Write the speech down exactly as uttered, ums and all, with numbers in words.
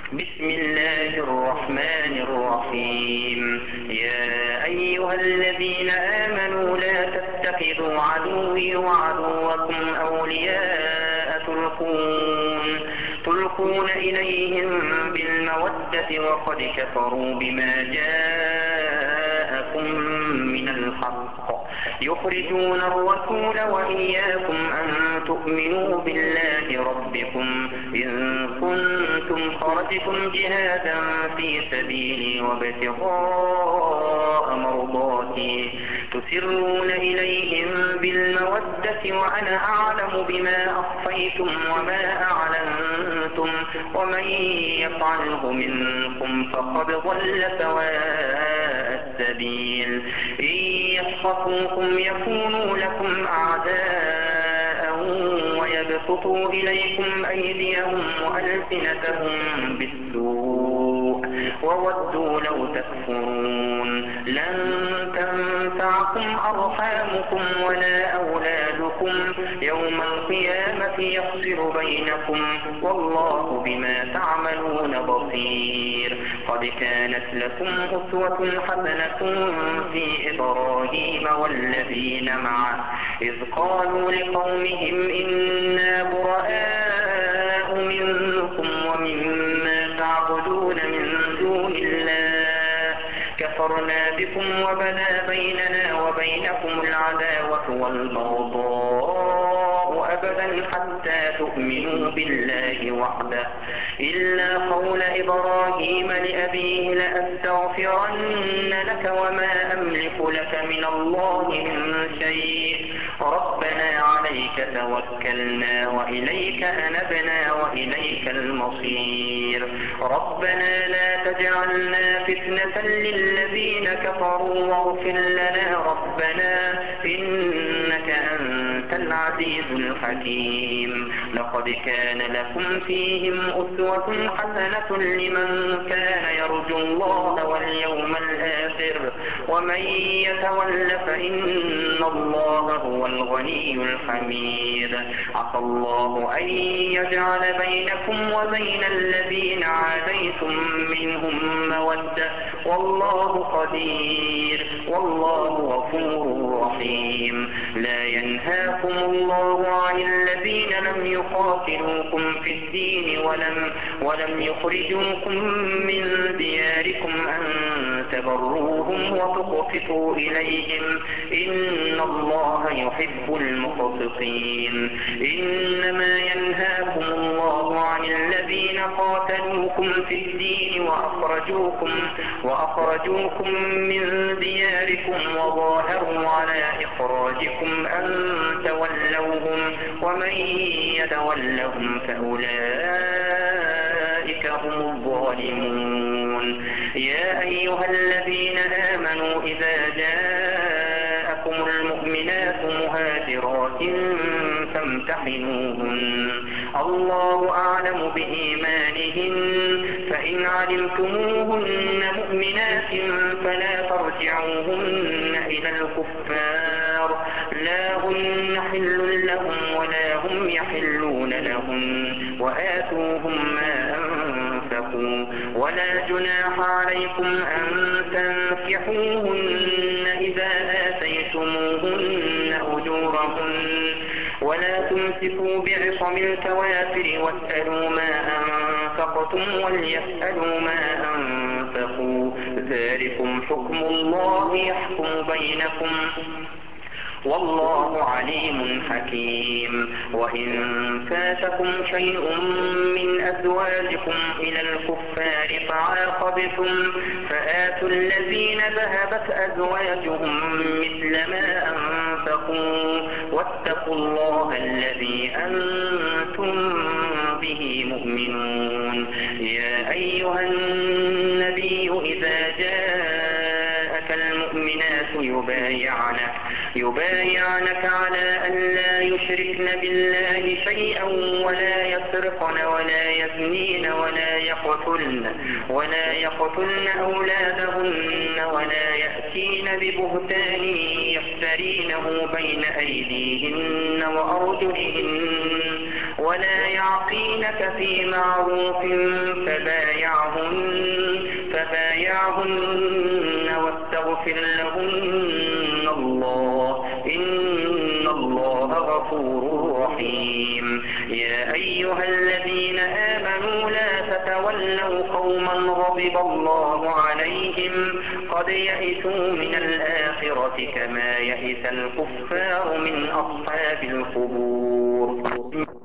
بسم الله الرحمن الرحيم يا أيها الذين آمنوا لا تتخذوا عدوي وعدوكم أولياء تلقون, تلقون إليهم بالمودة وقد كفروا بما جاءكم من الحق يخرجون الرسول وإياكم أن تؤمنوا بالله ربكم إن كنتم خرجتم جهادا في سبيلي وابتغاء مرضاتي تسرون إليهم بالمودة وأنا أعلم بما أخفيتم وما أعلنتم ومن يفعله منكم فقد ضل سواء السبيل إن يثقفوكم يكونوا لكم أعداء ويبسطوا إليكم أيديهم وألسنتهم بالسوء وودوا لو تكفرون لن تنفعكم أرحامكم ولا أولادكم يوم القيامة يفصل بينكم والله بما تعملون بصير قد كانت لكم أسوة حسنة في إبراهيم والذين معه إذ قالوا لقومهم إنا براء منكم ومما تعبدون من دون الله كفرنا بكم وبدا بيننا وبينكم العداوة والبغضاء أبدا حتى تؤمنوا بالله وحده إلا قول إبراهيم لأبيه لأستغفرن لك وما أملك لك من الله من شيء ربنا عليك توكلنا وإليك أنبنا وإليك المصير ربنا لا تجعلنا فتنة للذين كفروا واغفر لنا ربنا إنك أنت العزيز الحكيم لقد كان لكم فيهم أسوة حسنة لمن كان يرجو الله واليوم الآخر ومن يتول فإن الله هو الغني الحميد عسى الله أن يجعل بينكم وبين الذين عاديتم منهم مودة والله قدير والله غفور رحيم لا ينهاكم الله عن الذين لم يقاتلوكم في الدين ولم, ولم يخرجوكم من دياركم أن تبروهم وتقسطوا إليهم إن الله يحب المقسطين إنما ينهاكم الله عن الذين قاتلوكم في الدين وأخرجوكم, وأخرجوكم من دياركم وظاهروا على إخراجكم أن تولوهم ومن يتولهم فأولئك هم الظالمون يا أيها الذين آمنوا إذا جاءكم المؤمنات مهاجرات فامتحنوهن الله أعلم بإيمانهن فإن علمتموهن مؤمنات فلا ترجعوهن إلى الكفار لا هن حل لهم ولا هم يحلون لهم وآتوهم ما أنفقوا ولا جناح عليكم أن تنكحوهن إذا آتيتموهن أجورهن ولا تمسكوا بعصم الكوافر واسألوا ما أنفقتم وليسألوا ما أنفقوا ذلكم حكم الله يحكم بينكم والله عليم حكيم وإن فاتكم شيء من أزواجكم إلى الكفار فعاقبتم فآتوا الذين ذهبت أزواجهم مثل ما أنفقوا واتقوا الله الذي أنتم به مؤمنون يا أيها النبي إذا جاءك المؤمنات يبايعنك يبايعنك على أن لا يشركن بالله شيئا ولا يسرقن ولا يزنين ولا يقتلن ولا يقتلن أولادهن ولا يأتين ببهتان يفترينه بين أيديهن وأرجلهن ولا يعقلن يعصينك في معروف فبايعهن فبايعهن واستغفر لهن الله إن الله غفور رحيم. يا أيها الذين آمنوا لا تتولوا قوما غضب الله عليهم قد يئسوا من الآخرة كما يئس الكفار من أصحاب القبور.